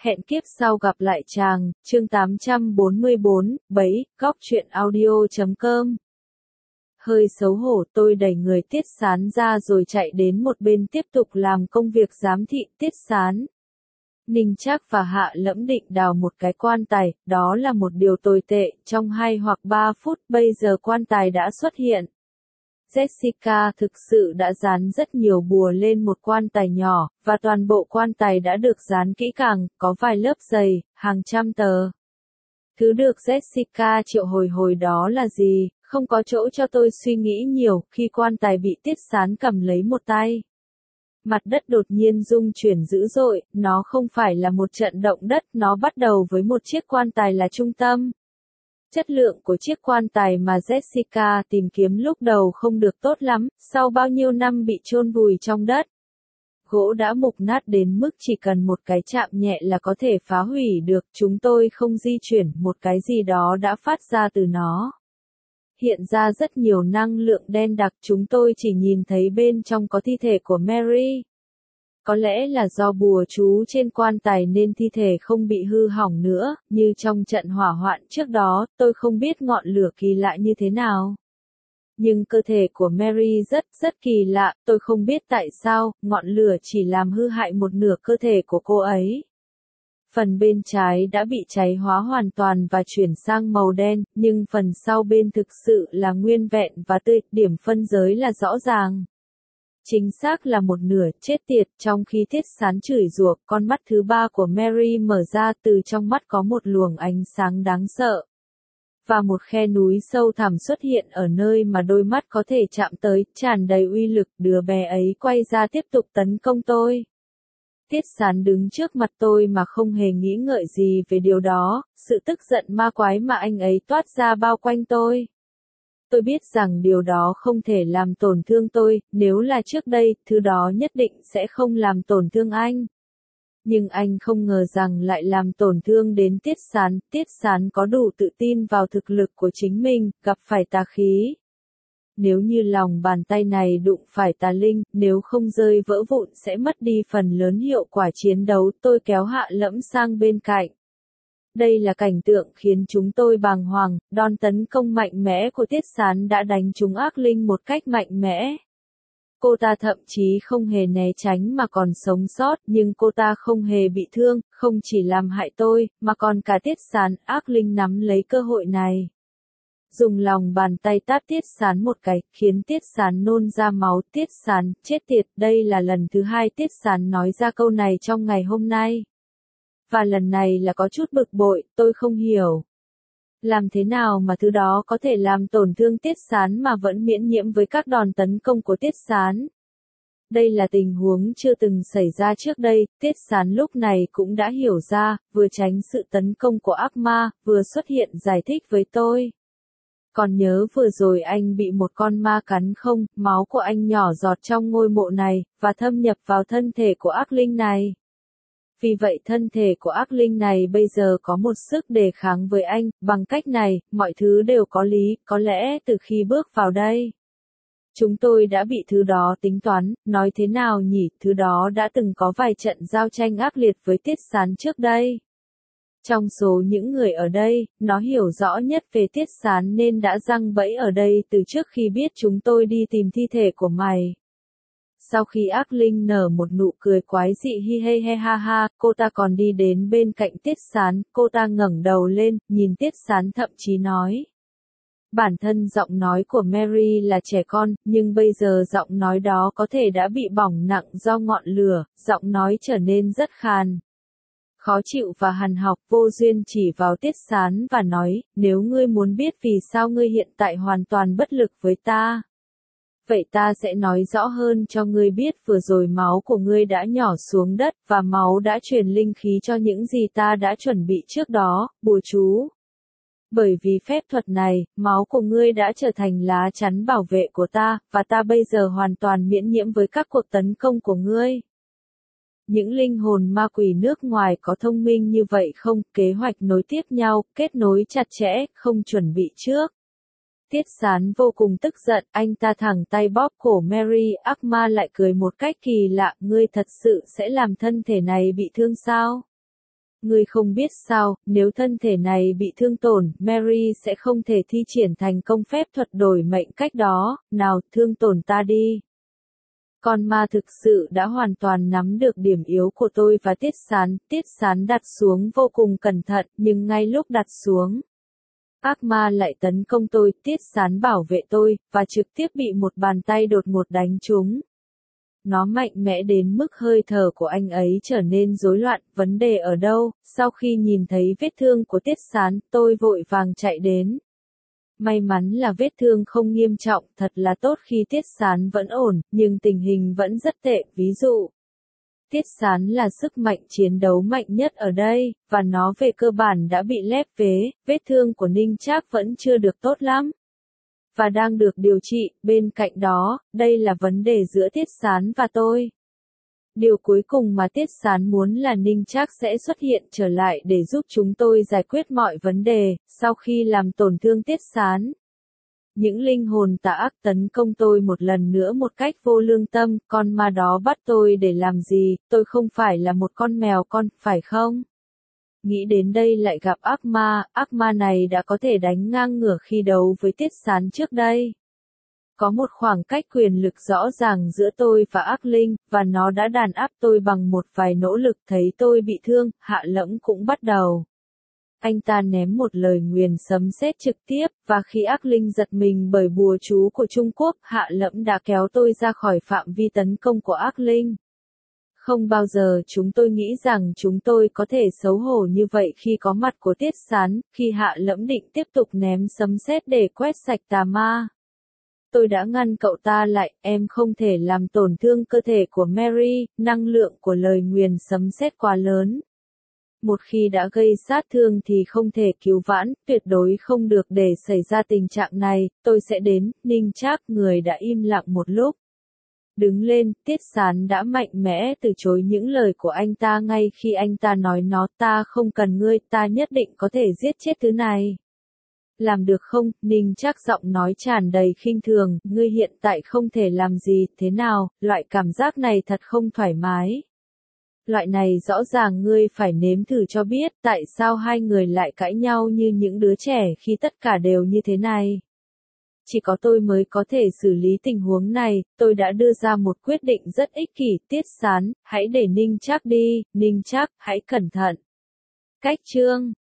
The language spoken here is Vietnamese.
Hẹn kiếp sau gặp lại chàng, chương 844, bẫy, góc truyện audio.com. Hơi xấu hổ tôi đẩy người Tiết Sán ra rồi chạy đến một bên tiếp tục làm công việc giám thị Tiết Sán. Ninh Trác và Hạ Lẫm định đào một cái quan tài, đó là một điều tồi tệ, trong 2 hoặc 3 phút bây giờ quan tài đã xuất hiện. Jessica thực sự đã dán rất nhiều bùa lên một quan tài nhỏ, và toàn bộ quan tài đã được dán kỹ càng, có vài lớp dày, hàng trăm tờ. Thứ được Jessica triệu hồi đó là gì, không có chỗ cho tôi suy nghĩ nhiều, khi quan tài bị Tiết Sán cầm lấy một tay. Mặt đất đột nhiên rung chuyển dữ dội, nó không phải là một trận động đất, nó bắt đầu với một chiếc quan tài là trung tâm. Chất lượng của chiếc quan tài mà Jessica tìm kiếm lúc đầu không được tốt lắm, sau bao nhiêu năm bị chôn vùi trong đất. Gỗ đã mục nát đến mức chỉ cần một cái chạm nhẹ là có thể phá hủy được, chúng tôi không di chuyển, một cái gì đó đã phát ra từ nó. Hiện ra rất nhiều năng lượng đen đặc, chúng tôi chỉ nhìn thấy bên trong có thi thể của Mary. Có lẽ là do bùa chú trên quan tài nên thi thể không bị hư hỏng nữa, như trong trận hỏa hoạn trước đó, tôi không biết ngọn lửa kỳ lạ như thế nào. Nhưng cơ thể của Mary rất kỳ lạ, tôi không biết tại sao, ngọn lửa chỉ làm hư hại một nửa cơ thể của cô ấy. Phần bên trái đã bị cháy hóa hoàn toàn và chuyển sang màu đen, nhưng phần sau bên thực sự là nguyên vẹn và tươi, điểm phân giới là rõ ràng. Chính xác là một nửa, chết tiệt, trong khi Tiết Sán chửi rủa, con mắt thứ ba của Mary mở ra, từ trong mắt có một luồng ánh sáng đáng sợ. Và một khe núi sâu thẳm xuất hiện ở nơi mà đôi mắt có thể chạm tới, tràn đầy uy lực, đứa bé ấy quay ra tiếp tục tấn công tôi. Tiết Sán đứng trước mặt tôi mà không hề nghĩ ngợi gì về điều đó, sự tức giận ma quái mà anh ấy toát ra bao quanh tôi. Tôi biết rằng điều đó không thể làm tổn thương tôi, nếu là trước đây, thứ đó nhất định sẽ không làm tổn thương anh. Nhưng anh không ngờ rằng lại làm tổn thương đến Tiết Sán có đủ tự tin vào thực lực của chính mình, gặp phải tà khí. Nếu như lòng bàn tay này đụng phải tà linh, nếu không rơi vỡ vụn sẽ mất đi phần lớn hiệu quả chiến đấu, tôi kéo Hạ Lẫm sang bên cạnh. Đây là cảnh tượng khiến chúng tôi bàng hoàng, đòn tấn công mạnh mẽ của Tiết Sán đã đánh trúng ác linh một cách mạnh mẽ. Cô ta thậm chí không hề né tránh mà còn sống sót, nhưng cô ta không hề bị thương, không chỉ làm hại tôi, mà còn cả Tiết Sán, ác linh nắm lấy cơ hội này. Dùng lòng bàn tay tát Tiết Sán một cái, khiến Tiết Sán nôn ra máu. Tiết Sán, chết tiệt, đây là lần thứ 2 Tiết Sán nói ra câu này trong ngày hôm nay. Và lần này là có chút bực bội, tôi không hiểu. Làm thế nào mà thứ đó có thể làm tổn thương Tiết Sán mà vẫn miễn nhiễm với các đòn tấn công của Tiết Sán? Đây là tình huống chưa từng xảy ra trước đây, Tiết Sán lúc này cũng đã hiểu ra, vừa tránh sự tấn công của ác ma, vừa xuất hiện giải thích với tôi. Còn nhớ vừa rồi anh bị một con ma cắn không, máu của anh nhỏ giọt trong ngôi mộ này, và thâm nhập vào thân thể của ác linh này. Vì vậy thân thể của ác linh này bây giờ có một sức đề kháng với anh, bằng cách này, mọi thứ đều có lý, có lẽ từ khi bước vào đây. Chúng tôi đã bị thứ đó tính toán, nói thế nào nhỉ, thứ đó đã từng có vài trận giao tranh ác liệt với Tiết Sán trước đây. Trong số những người ở đây, nó hiểu rõ nhất về Tiết Sán nên đã giăng bẫy ở đây từ trước khi biết chúng tôi đi tìm thi thể của mày. Sau khi ác linh nở một nụ cười quái dị hi he he ha ha, cô ta còn đi đến bên cạnh Tiết Sán, cô ta ngẩng đầu lên, nhìn Tiết Sán thậm chí nói. Bản thân giọng nói của Mary là trẻ con, nhưng bây giờ giọng nói đó có thể đã bị bỏng nặng do ngọn lửa, giọng nói trở nên rất khàn. Khó chịu và hằn học, vô duyên chỉ vào Tiết Sán và nói, nếu ngươi muốn biết vì sao ngươi hiện tại hoàn toàn bất lực với ta. Vậy ta sẽ nói rõ hơn cho ngươi biết vừa rồi máu của ngươi đã nhỏ xuống đất, và máu đã truyền linh khí cho những gì ta đã chuẩn bị trước đó, bùa chú. Bởi vì phép thuật này, máu của ngươi đã trở thành lá chắn bảo vệ của ta, và ta bây giờ hoàn toàn miễn nhiễm với các cuộc tấn công của ngươi. Những linh hồn ma quỷ nước ngoài có thông minh như vậy không, kế hoạch nối tiếp nhau, kết nối chặt chẽ, không chuẩn bị trước. Tiết Sán vô cùng tức giận, anh ta thẳng tay bóp cổ Mary, ác ma lại cười một cách kỳ lạ, ngươi thật sự sẽ làm thân thể này bị thương sao? ngươi không biết sao, nếu thân thể này bị thương tổn, Mary sẽ không thể thi triển thành công phép thuật đổi mệnh cách đó, nào, thương tổn ta đi. Con ma thực sự đã hoàn toàn nắm được điểm yếu của tôi và Tiết Sán đặt xuống vô cùng cẩn thận, nhưng ngay lúc đặt xuống, ác ma lại tấn công tôi, Tiết Sán bảo vệ tôi, và trực tiếp bị một bàn tay đột ngột đánh trúng. Nó mạnh mẽ đến mức hơi thở của anh ấy trở nên rối loạn, vấn đề ở đâu? Sau khi nhìn thấy vết thương của Tiết Sán, tôi vội vàng chạy đến. May mắn là vết thương không nghiêm trọng, thật là tốt khi Tiết Sán vẫn ổn, nhưng tình hình vẫn rất tệ, ví dụ. Tiết Sán là sức mạnh chiến đấu mạnh nhất ở đây, và nó về cơ bản đã bị lép vế, vết thương của Ninh Trác vẫn chưa được tốt lắm. Và đang được điều trị, bên cạnh đó, đây là vấn đề giữa Tiết Sán và tôi. Điều cuối cùng mà Tiết Sán muốn là Ninh Trác sẽ xuất hiện trở lại để giúp chúng tôi giải quyết mọi vấn đề, sau khi làm tổn thương Tiết Sán. Những linh hồn tà ác tấn công tôi một lần nữa một cách vô lương tâm, con ma đó bắt tôi để làm gì, tôi không phải là một con mèo con, phải không? Nghĩ đến đây lại gặp ác ma này đã có thể đánh ngang ngửa khi đấu với Tiết Sán trước đây. Có một khoảng cách quyền lực rõ ràng giữa tôi và ác linh, và nó đã đàn áp tôi bằng một vài nỗ lực. Thấy tôi bị thương, Hạ Lẫm cũng bắt đầu. Anh ta ném một lời nguyền sấm sét trực tiếp, và khi ác linh giật mình bởi bùa chú của Trung Quốc, Hạ Lẫm đã kéo tôi ra khỏi phạm vi tấn công của ác linh. Không bao giờ chúng tôi nghĩ rằng chúng tôi có thể xấu hổ như vậy khi có mặt của Tiết Sán, khi Hạ Lẫm định tiếp tục ném sấm sét để quét sạch tà ma. Tôi đã ngăn cậu ta lại, em không thể làm tổn thương cơ thể của Mary, năng lượng của lời nguyền sấm sét quá lớn. Một khi đã gây sát thương thì không thể cứu vãn, tuyệt đối không được để xảy ra tình trạng này, tôi sẽ đến. Ninh Trác, người đã im lặng một lúc. Đứng lên, Tiết Sán đã mạnh mẽ từ chối những lời của anh ta ngay khi anh ta nói nó, ta không cần ngươi, ta nhất định có thể giết chết thứ này. Làm được không? Ninh Trác giọng nói tràn đầy khinh thường, ngươi hiện tại không thể làm gì, thế nào, loại cảm giác này thật không thoải mái. Loại này rõ ràng ngươi phải nếm thử cho biết, tại sao hai người lại cãi nhau như những đứa trẻ khi tất cả đều như thế này. Chỉ có tôi mới có thể xử lý tình huống này, tôi đã đưa ra một quyết định rất ích kỷ, Tiết Sán, hãy để Ninh Trác đi, Ninh Trác, hãy cẩn thận. Cách chương